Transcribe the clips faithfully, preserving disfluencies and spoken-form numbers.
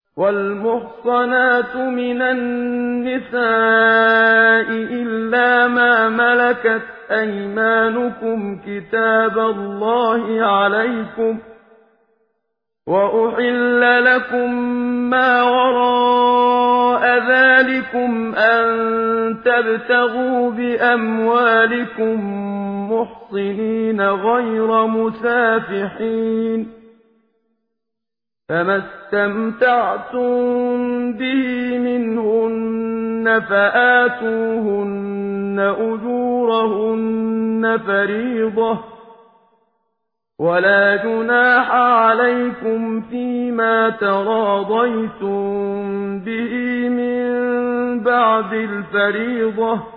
وَالْمُحْصَنَاتُ مِنَ النِّسَاءِ إِلَّا مَا مَلَكَتْ أَيْمَانُكُمْ كِتَابَ اللَّهِ عَلَيْكُمْ ۚ وَأُحِلَّ لَكُم مَّا وَرَاءَ ذَٰلِكُمْ أَن تَبْتَغُوا بِأَمْوَالِكُم مُّحْصِنِينَ غَيْرَ مُسَافِحِينَ ۚ فَمَا اسْتَمْتَعْتُم بِهِ مِنْهُنَّ فَآتُوهُنَّ أُجُورَهُنَّ فَرِيضَةً ۚ وَلَا جُنَاحَ عَلَيْكُمْ فِيمَا تَرَاضَيْتُم بِهِ مِن بَعْدِ الْفَرِيضَةِ ۚ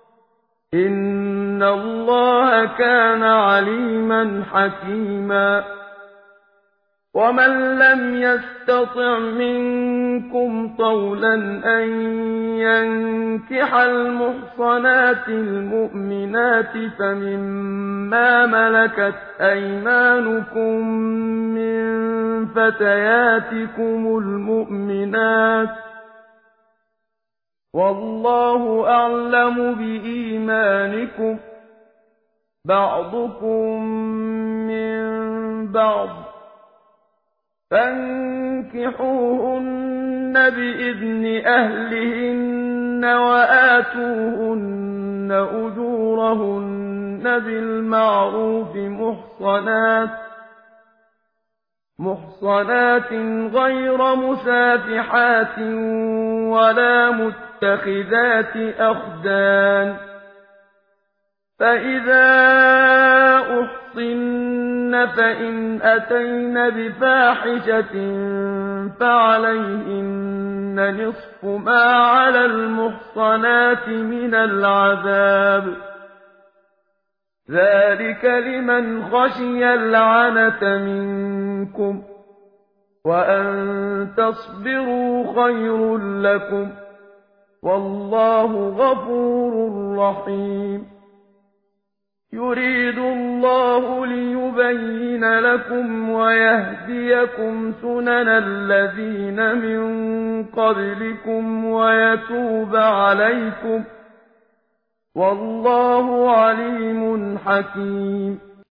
إِنَّ اللَّهَ كَانَ عَلِيمًا حَكِيمًا. وَمَن لَّمْ يَسْتَطِعْ مِنكُمْ طَوْلًا أَن يَنكِحَ الْمُحْصَنَاتِ الْمُؤْمِنَاتِ فَمِمَّا مَلَكَتْ أَيْمَانُكُم مِّن فَتَيَاتِكُمُ الْمُؤْمِنَاتِ ۚ وَاللَّهُ أَعْلَمُ بِإِيمَانِكُم ۚ بَعْضُكُم مِّن بَعْضٍ ۚ فَانكِحُوهُنَّ بِإِذْنِ أَهْلِهِنَّ وَآتُوهُنَّ أُجُورَهُنَّ بِالْمَعْرُوفِ مُحْصَنَاتٍ غَيْرَ مُسَافِحَاتٍ وَلَا مُتَّخِذَاتِ أَخْدَانٍ ۚ فَإِذَا أُحْصِنَّ فَإِنْ أَتَيْنَ بِفَاحِشَةٍ فَعَلَيْهِنَّ نِصْفُ مَا عَلَى الْمُحْصَنَاتِ مِنَ الْعَذَابِ ۚ ذَٰلِكَ لِمَنْ خَشِيَ الْعَنَتَ مِنكُمْ ۚ وَأَن تَصْبِرُوا خَيْرٌ لَّكُمْ ۗ وَاللَّهُ غَفُورٌ رَّحِيمٌ. يُرِيدُ اللَّهُ لِيُبَيِّنَ لَكُمْ وَيَهْدِيَكُمْ سُنَنَ الَّذِينَ مِن قَبْلِكُمْ وَيَتُوبَ عَلَيْكُمْ ۗ وَاللَّهُ عَلِيمٌ حَكِيمٌ.